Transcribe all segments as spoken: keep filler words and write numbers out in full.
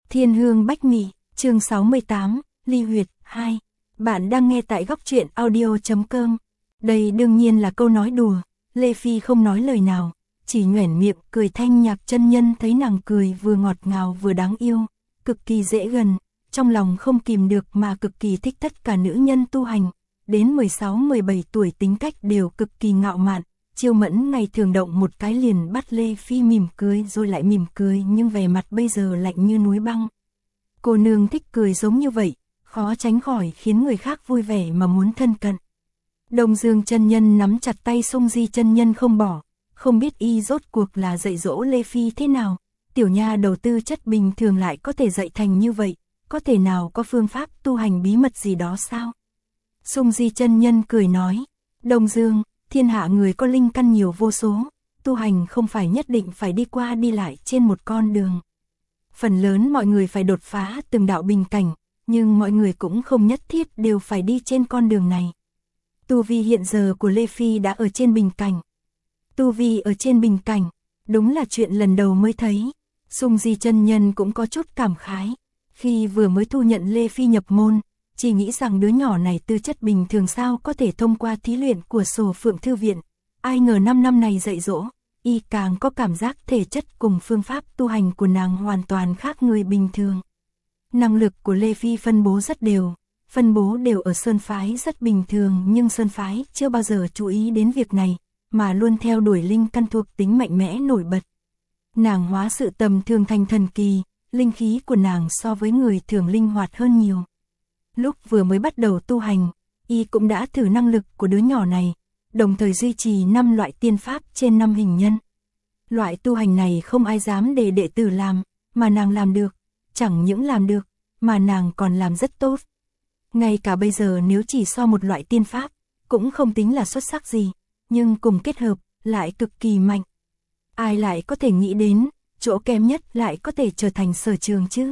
Thiên Hương Bách Mị, chương sáu mươi tám, Ly Huyệt, hai. Bạn đang nghe tại góc truyện audio chấm com. Đây đương nhiên là câu nói đùa, Lê Phi không nói lời nào, chỉ nhoẻn miệng cười thanh nhạc chân nhân thấy nàng cười vừa ngọt ngào vừa đáng yêu, cực kỳ dễ gần, trong lòng không kìm được mà cực kỳ thích tất cả nữ nhân tu hành, đến mười sáu mười bảy tuổi tính cách đều cực kỳ ngạo mạn. Chiêu Mẫn ngày thường động một cái liền bắt Lê Phi mỉm cười rồi lại mỉm cười nhưng vẻ mặt bây giờ lạnh như núi băng. Cô nương thích cười giống như vậy, khó tránh khỏi khiến người khác vui vẻ mà muốn thân cận. Đông Dương chân nhân nắm chặt tay Sung Di chân nhân không bỏ, không biết y rốt cuộc là dạy dỗ Lê Phi thế nào, tiểu nha đầu tư chất bình thường lại có thể dạy thành như vậy, có thể nào có phương pháp tu hành bí mật gì đó sao? Sung Di chân nhân cười nói, Đông Dương, thiên hạ người có linh căn nhiều vô số, tu hành không phải nhất định phải đi qua đi lại trên một con đường. Phần lớn mọi người phải đột phá từng đạo bình cảnh, nhưng mọi người cũng không nhất thiết đều phải đi trên con đường này. Tu vi hiện giờ của Lê Phi đã ở trên bình cảnh. Tu vi ở trên bình cảnh, đúng là chuyện lần đầu mới thấy. Sung Di chân nhân cũng có chút cảm khái. Khi vừa mới thu nhận Lê Phi nhập môn, chỉ nghĩ rằng đứa nhỏ này tư chất bình thường sao có thể thông qua thí luyện của Sổ Phượng Thư Viện. Ai ngờ năm năm này dạy dỗ, y càng có cảm giác thể chất cùng phương pháp tu hành của nàng hoàn toàn khác người bình thường. Năng lực của Lê Phi phân bố rất đều, phân bố đều ở Sơn Phái rất bình thường nhưng Sơn Phái chưa bao giờ chú ý đến việc này, mà luôn theo đuổi linh căn thuộc tính mạnh mẽ nổi bật. Nàng hóa sự tầm thường thành thần kỳ, linh khí của nàng so với người thường linh hoạt hơn nhiều. Lúc vừa mới bắt đầu tu hành, y cũng đã thử năng lực của đứa nhỏ này, đồng thời duy trì năm loại tiên pháp trên năm hình nhân. Loại tu hành này không ai dám để đệ tử làm, mà nàng làm được, chẳng những làm được, mà nàng còn làm rất tốt. Ngay cả bây giờ nếu chỉ so một loại tiên pháp, cũng không tính là xuất sắc gì, nhưng cùng kết hợp, lại cực kỳ mạnh. Ai lại có thể nghĩ đến, chỗ kém nhất lại có thể trở thành sở trường chứ?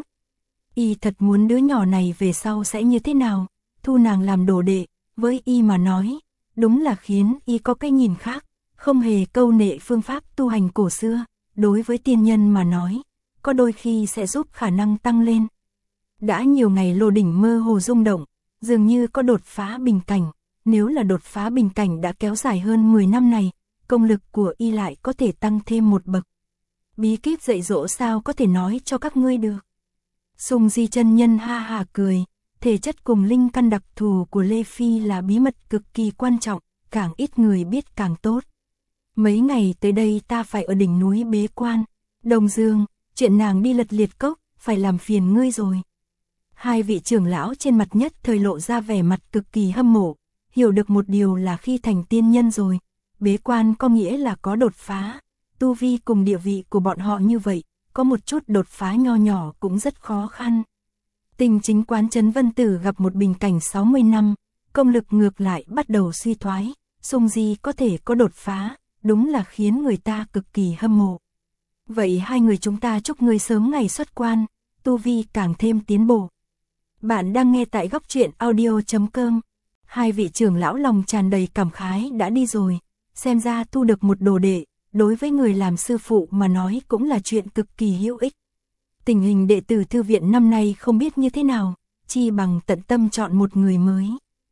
Y thật muốn đứa nhỏ này về sau sẽ như thế nào, thu nàng làm đồ đệ, với y mà nói, đúng là khiến y có cái nhìn khác, không hề câu nệ phương pháp tu hành cổ xưa, đối với tiên nhân mà nói, có đôi khi sẽ giúp khả năng tăng lên. Đã nhiều ngày lô đỉnh mơ hồ rung động, dường như có đột phá bình cảnh, nếu là đột phá bình cảnh đã kéo dài hơn mười năm này, công lực của y lại có thể tăng thêm một bậc. Bí kíp dạy dỗ sao có thể nói cho các ngươi được. Sung Di chân nhân ha ha cười, thể chất cùng linh căn đặc thù của Lê Phi là bí mật cực kỳ quan trọng, càng ít người biết càng tốt. Mấy ngày tới đây ta phải ở đỉnh núi bế quan, Đông Dương, chuyện nàng đi lật liệt cốc, phải làm phiền ngươi rồi. Hai vị trưởng lão trên mặt nhất thời lộ ra vẻ mặt cực kỳ hâm mộ, hiểu được một điều là khi thành tiên nhân rồi, bế quan có nghĩa là có đột phá, tu vi cùng địa vị của bọn họ như vậy, có một chút đột phá nho nhỏ cũng rất khó khăn. Tình chính quán Trấn Vân Tử gặp một bình cảnh sáu mươi năm, công lực ngược lại bắt đầu suy thoái, Sung Di có thể có đột phá, đúng là khiến người ta cực kỳ hâm mộ. Vậy hai người chúng ta chúc ngươi sớm ngày xuất quan, tu vi càng thêm tiến bộ. Bạn đang nghe tại góc truyện audio chấm com. Hai vị trưởng lão lòng tràn đầy cảm khái đã đi rồi, xem ra thu được một đồ đệ, đối với người làm sư phụ mà nói cũng là chuyện cực kỳ hữu ích. Tình hình đệ tử thư viện năm nay không biết như thế nào, chi bằng tận tâm chọn một người mới.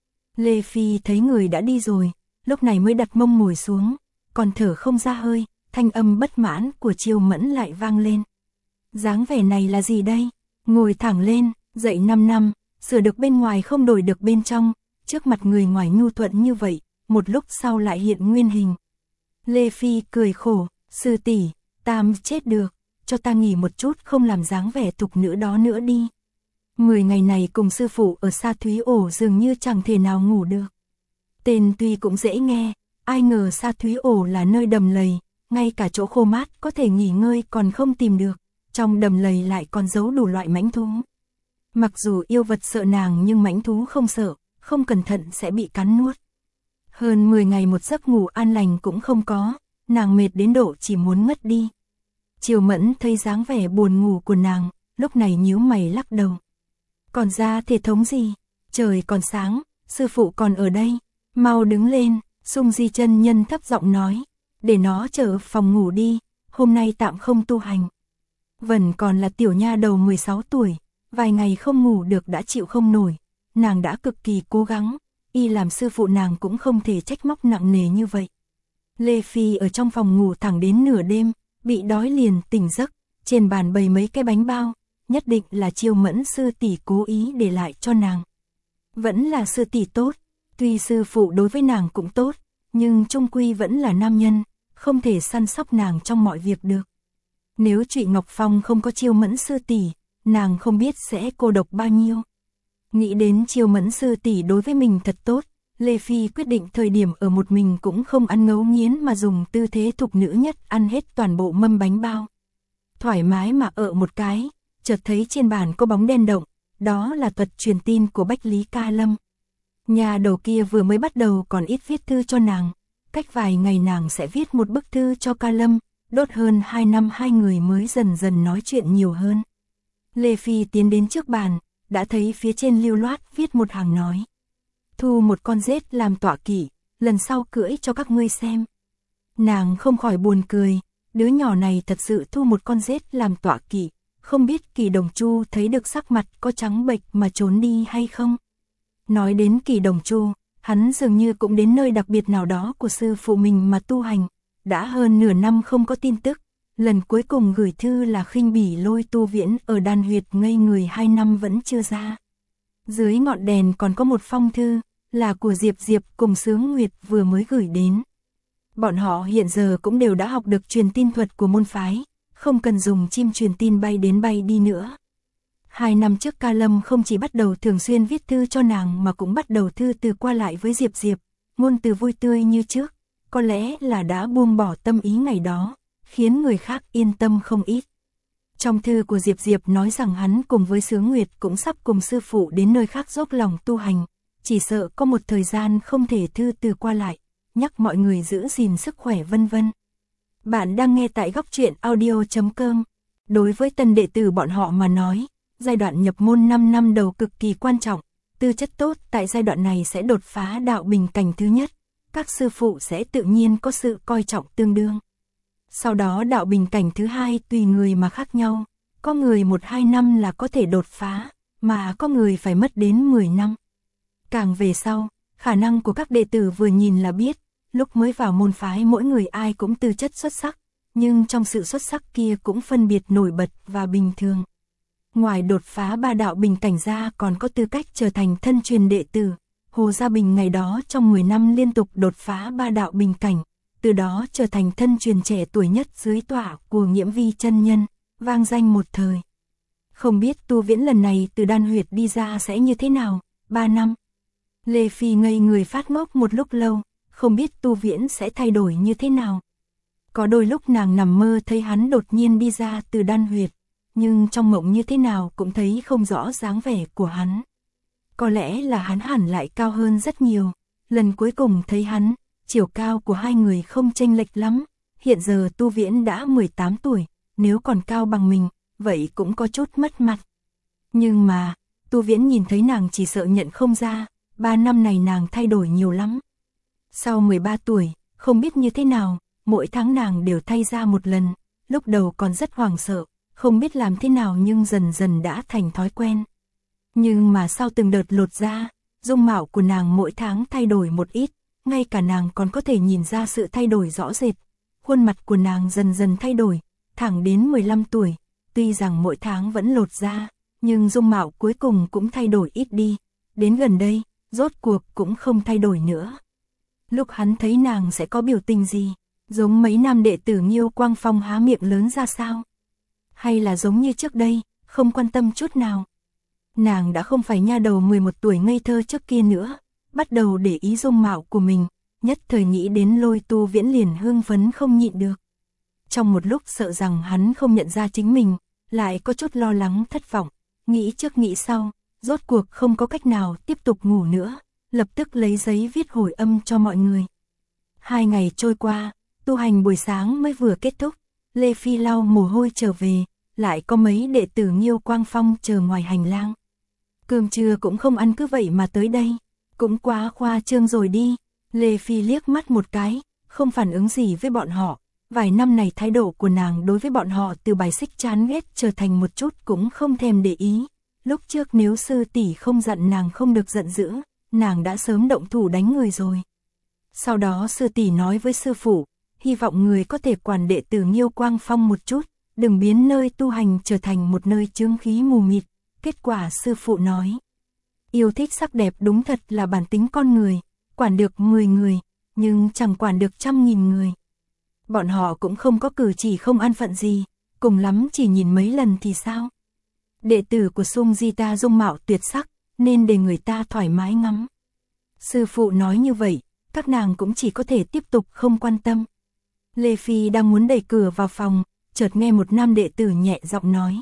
Lê Phi thấy người đã đi rồi, lúc này mới đặt mông ngồi xuống, còn thở không ra hơi, thanh âm bất mãn của Chiêu Mẫn lại vang lên. Dáng vẻ này là gì đây? Ngồi thẳng lên, dậy năm năm, sửa được bên ngoài không đổi được bên trong, trước mặt người ngoài nhu thuận như vậy, một lúc sau lại hiện nguyên hình. Lê Phi cười khổ, sư tỷ, tam chết được, cho ta nghỉ một chút không làm dáng vẻ thục nữ đó nữa đi. Mười ngày này cùng sư phụ ở Sa Thúy Ổ dường như chẳng thể nào ngủ được. Tên tuy cũng dễ nghe, ai ngờ Sa Thúy Ổ là nơi đầm lầy, ngay cả chỗ khô mát có thể nghỉ ngơi còn không tìm được, trong đầm lầy lại còn giấu đủ loại mãnh thú. Mặc dù yêu vật sợ nàng nhưng mãnh thú không sợ, không cẩn thận sẽ bị cắn nuốt. Hơn mười ngày một giấc ngủ an lành cũng không có, nàng mệt đến độ chỉ muốn ngất đi. Chiêu Mẫn thấy dáng vẻ buồn ngủ của nàng, lúc này nhíu mày lắc đầu. Còn ra thể thống gì? Trời còn sáng, sư phụ còn ở đây, mau đứng lên, Sung Di chân nhân thấp giọng nói, để nó trở phòng ngủ đi, hôm nay tạm không tu hành. Vẫn còn là tiểu nha đầu mười sáu tuổi, vài ngày không ngủ được đã chịu không nổi, nàng đã cực kỳ cố gắng, y làm sư phụ nàng cũng không thể trách móc nặng nề như vậy. Lê Phi ở trong phòng ngủ thẳng đến nửa đêm, bị đói liền tỉnh giấc, trên bàn bày mấy cái bánh bao, nhất định là Chiêu Mẫn sư tỷ cố ý để lại cho nàng. Vẫn là sư tỷ tốt, tuy sư phụ đối với nàng cũng tốt, nhưng chung quy vẫn là nam nhân, không thể săn sóc nàng trong mọi việc được. Nếu Trụy Ngọc Phong không có Chiêu Mẫn sư tỷ, nàng không biết sẽ cô độc bao nhiêu. Nghĩ đến Chiêu Mẫn sư tỷ đối với mình thật tốt, Lê Phi quyết định thời điểm ở một mình cũng không ăn ngấu nghiến mà dùng tư thế thục nữ nhất ăn hết toàn bộ mâm bánh bao. Thoải mái mà ở một cái, chợt thấy trên bàn có bóng đen động, đó là thuật truyền tin của Bách Lý Ca Lâm. Nhà đầu kia vừa mới bắt đầu còn ít viết thư cho nàng, cách vài ngày nàng sẽ viết một bức thư cho Ca Lâm, đốt hơn hai năm hai người mới dần dần nói chuyện nhiều hơn. Lê Phi tiến đến trước bàn, đã thấy phía trên lưu loát viết một hàng nói. Thu một con rết làm tọa kỵ, lần sau cưỡi cho các ngươi xem. Nàng không khỏi buồn cười, đứa nhỏ này thật sự thu một con rết làm tọa kỵ, không biết Kỳ Đồng Chu thấy được sắc mặt có trắng bệch mà trốn đi hay không. Nói đến Kỳ Đồng Chu, hắn dường như cũng đến nơi đặc biệt nào đó của sư phụ mình mà tu hành, đã hơn nửa năm không có tin tức, lần cuối cùng gửi thư là Khinh Bỉ Lôi tu viễn ở Đan Huyệt ngây người hai năm vẫn chưa ra. Dưới ngọn đèn còn có một phong thư, là của Diệp Diệp cùng Sướng Nguyệt vừa mới gửi đến. Bọn họ hiện giờ cũng đều đã học được truyền tin thuật của môn phái, không cần dùng chim truyền tin bay đến bay đi nữa. Hai năm trước Ca Lâm không chỉ bắt đầu thường xuyên viết thư cho nàng mà cũng bắt đầu thư từ qua lại với Diệp Diệp, ngôn từ vui tươi như trước, có lẽ là đã buông bỏ tâm ý ngày đó, khiến người khác yên tâm không ít. Trong thư của Diệp Diệp nói rằng hắn cùng với Sướng Nguyệt cũng sắp cùng sư phụ đến nơi khác dốc lòng tu hành, chỉ sợ có một thời gian không thể thư từ qua lại, nhắc mọi người giữ gìn sức khỏe vân vân. Bạn đang nghe tại góc truyện audio chấm com. Đối với tân đệ tử bọn họ mà nói, giai đoạn nhập môn năm năm đầu cực kỳ quan trọng, tư chất tốt tại giai đoạn này sẽ đột phá đạo bình cảnh thứ nhất, các sư phụ sẽ tự nhiên có sự coi trọng tương đương. Sau đó đạo bình cảnh thứ hai tùy người mà khác nhau, có người một hai năm là có thể đột phá, mà có người phải mất đến mười năm. Càng về sau, khả năng của các đệ tử vừa nhìn là biết, lúc mới vào môn phái mỗi người ai cũng tư chất xuất sắc, nhưng trong sự xuất sắc kia cũng phân biệt nổi bật và bình thường. Ngoài đột phá ba đạo bình cảnh ra còn có tư cách trở thành thân truyền đệ tử, Hồ Gia Bình ngày đó trong mười năm liên tục đột phá ba đạo bình cảnh, từ đó trở thành thân truyền trẻ tuổi nhất dưới tọa của Nghiễm Vi chân nhân, vang danh một thời. Không biết tu viễn lần này từ Đan Huyệt đi ra sẽ như thế nào, ba năm. Lê Phi ngây người phát ngốc một lúc lâu, không biết tu viễn sẽ thay đổi như thế nào. Có đôi lúc nàng nằm mơ thấy hắn đột nhiên đi ra từ Đan Huyệt, nhưng trong mộng như thế nào cũng thấy không rõ dáng vẻ của hắn. Có lẽ là hắn hẳn lại cao hơn rất nhiều, lần cuối cùng thấy hắn, chiều cao của hai người không chênh lệch lắm, hiện giờ tu viễn đã mười tám tuổi, nếu còn cao bằng mình, vậy cũng có chút mất mặt. Nhưng mà, tu viễn nhìn thấy nàng chỉ sợ nhận không ra, ba năm này nàng thay đổi nhiều lắm. Sau mười ba tuổi, không biết như thế nào, mỗi tháng nàng đều thay ra một lần, lúc đầu còn rất hoảng sợ, không biết làm thế nào nhưng dần dần đã thành thói quen. Nhưng mà sau từng đợt lột da, dung mạo của nàng mỗi tháng thay đổi một ít, ngay cả nàng còn có thể nhìn ra sự thay đổi rõ rệt. Khuôn mặt của nàng dần dần thay đổi, thẳng đến mười lăm tuổi, tuy rằng mỗi tháng vẫn lột da, nhưng dung mạo cuối cùng cũng thay đổi ít đi, đến gần đây, rốt cuộc cũng không thay đổi nữa. Lúc hắn thấy nàng sẽ có biểu tình gì, giống mấy nam đệ tử Nghiêu Quang Phong há miệng lớn ra sao? Hay là giống như trước đây, không quan tâm chút nào? Nàng đã không phải nha đầu mười một tuổi ngây thơ trước kia nữa, bắt đầu để ý dung mạo của mình, nhất thời nghĩ đến Lôi tu viễn liền hưng phấn không nhịn được. Trong một lúc sợ rằng hắn không nhận ra chính mình, lại có chút lo lắng thất vọng, nghĩ trước nghĩ sau, rốt cuộc không có cách nào tiếp tục ngủ nữa, lập tức lấy giấy viết hồi âm cho mọi người. Hai ngày trôi qua, tu hành buổi sáng mới vừa kết thúc, Lê Phi lau mồ hôi trở về, lại có mấy đệ tử Nghiêu Quang Phong chờ ngoài hành lang. Cơm trưa cũng không ăn cứ vậy mà tới đây, cũng quá khoa trương rồi đi. Lê Phi liếc mắt một cái, không phản ứng gì với bọn họ, vài năm này thái độ của nàng đối với bọn họ từ bài xích chán ghét trở thành một chút cũng không thèm để ý. Lúc trước nếu sư tỷ không giận nàng không được giận dữ, nàng đã sớm động thủ đánh người rồi. Sau đó sư tỷ nói với sư phụ, hy vọng người có thể quản đệ tử Nghiêu Quang Phong một chút, đừng biến nơi tu hành trở thành một nơi chướng khí mù mịt. Kết quả sư phụ nói, yêu thích sắc đẹp đúng thật là bản tính con người, quản được mười người, nhưng chẳng quản được trăm nghìn người. Bọn họ cũng không có cử chỉ không an phận gì, cùng lắm chỉ nhìn mấy lần thì sao. Đệ tử của Sung Di ta dung mạo tuyệt sắc, nên để người ta thoải mái ngắm. Sư phụ nói như vậy, các nàng cũng chỉ có thể tiếp tục không quan tâm. Lê Phi đang muốn đẩy cửa vào phòng, chợt nghe một nam đệ tử nhẹ giọng nói.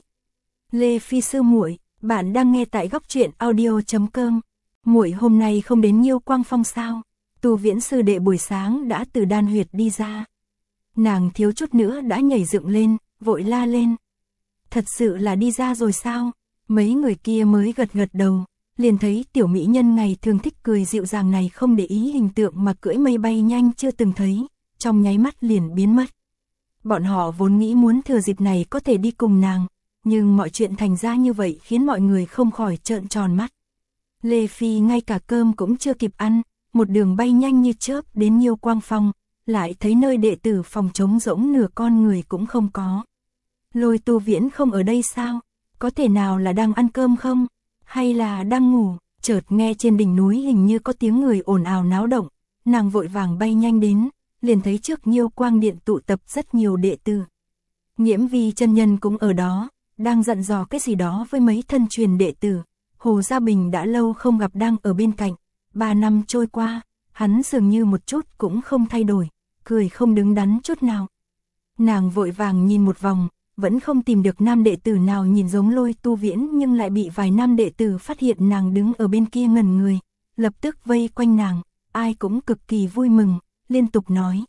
Lê Phi sư muội, bạn đang nghe tại góc truyện audio chấm com. Muội hôm nay không đến Nghiêu Quang Phong sao? Tu Viễn sư đệ buổi sáng đã từ đan huyệt đi ra. Nàng thiếu chút nữa đã nhảy dựng lên, vội la lên. Thật sự là đi ra rồi sao? Mấy người kia mới gật gật đầu, liền thấy tiểu mỹ nhân ngày thường thích cười dịu dàng này không để ý hình tượng mà cưỡi mây bay nhanh chưa từng thấy, trong nháy mắt liền biến mất. Bọn họ vốn nghĩ muốn thừa dịp này có thể đi cùng nàng, nhưng mọi chuyện thành ra như vậy khiến mọi người không khỏi trợn tròn mắt. Lê Phi ngay cả cơm cũng chưa kịp ăn, một đường bay nhanh như chớp đến Nghiêu Quang Phong, lại thấy nơi đệ tử phòng trống rỗng nửa con người cũng không có. Lôi Tu Viễn không ở đây sao? Có thể nào là đang ăn cơm không? Hay là đang ngủ? Chợt nghe trên đỉnh núi hình như có tiếng người ồn ào náo động, nàng vội vàng bay nhanh đến, liền thấy trước Nghiêu Quang Điện tụ tập rất nhiều đệ tử. Nghiễm Vi chân nhân cũng ở đó, đang dặn dò cái gì đó với mấy thân truyền đệ tử. Hồ Gia Bình đã lâu không gặp đang ở bên cạnh, ba năm trôi qua, hắn dường như một chút cũng không thay đổi, cười không đứng đắn chút nào. Nàng vội vàng nhìn một vòng, vẫn không tìm được nam đệ tử nào nhìn giống Lôi Tu Viễn, nhưng lại bị vài nam đệ tử phát hiện nàng đứng ở bên kia ngẩn người, lập tức vây quanh nàng, ai cũng cực kỳ vui mừng, liên tục nói.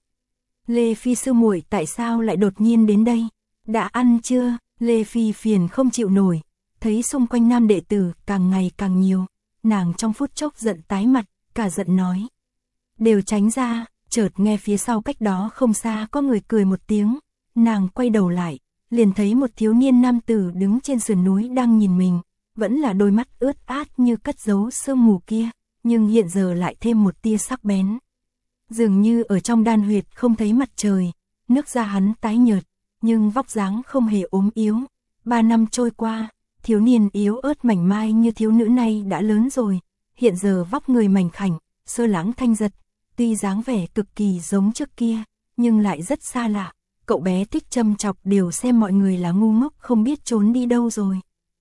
Lê Phi sư muội tại sao lại đột nhiên đến đây? Đã ăn chưa? Lê Phi phiền không chịu nổi, thấy xung quanh nam đệ tử càng ngày càng nhiều, nàng trong phút chốc giận tái mặt, cả giận nói. Đều tránh ra, chợt nghe phía sau cách đó không xa có người cười một tiếng, nàng quay đầu lại, liền thấy một thiếu niên nam tử đứng trên sườn núi đang nhìn mình, vẫn là đôi mắt ướt át như cất giấu sương mù kia, nhưng hiện giờ lại thêm một tia sắc bén. Dường như ở trong đan huyệt không thấy mặt trời, nước da hắn tái nhợt, nhưng vóc dáng không hề ốm yếu. Ba năm trôi qua, thiếu niên yếu ớt mảnh mai như thiếu nữ này đã lớn rồi, hiện giờ vóc người mảnh khảnh, sơ lãng thanh giật, tuy dáng vẻ cực kỳ giống trước kia, nhưng lại rất xa lạ. Cậu bé thích châm chọc đều xem mọi người là ngu ngốc không biết trốn đi đâu rồi.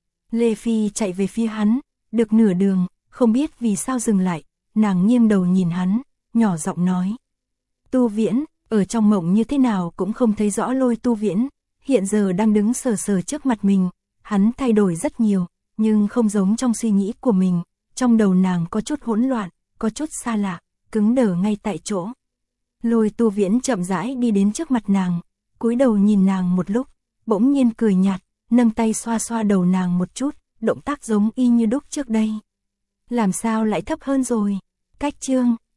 Lê Phi chạy về phía hắn, được nửa đường, không biết vì sao dừng lại, nàng nghiêng đầu nhìn hắn, nhỏ giọng nói. Tu Viễn, ở trong mộng như thế nào cũng không thấy rõ Lôi Tu Viễn, hiện giờ đang đứng sờ sờ trước mặt mình, hắn thay đổi rất nhiều, nhưng không giống trong suy nghĩ của mình, trong đầu nàng có chút hỗn loạn, có chút xa lạ, cứng đờ ngay tại chỗ. Lôi Tu Viễn chậm rãi đi đến trước mặt nàng, cúi đầu nhìn nàng một lúc, bỗng nhiên cười nhạt, nâng tay xoa xoa đầu nàng một chút, động tác giống y như đúc trước đây. Làm sao lại thấp hơn rồi? Cách chương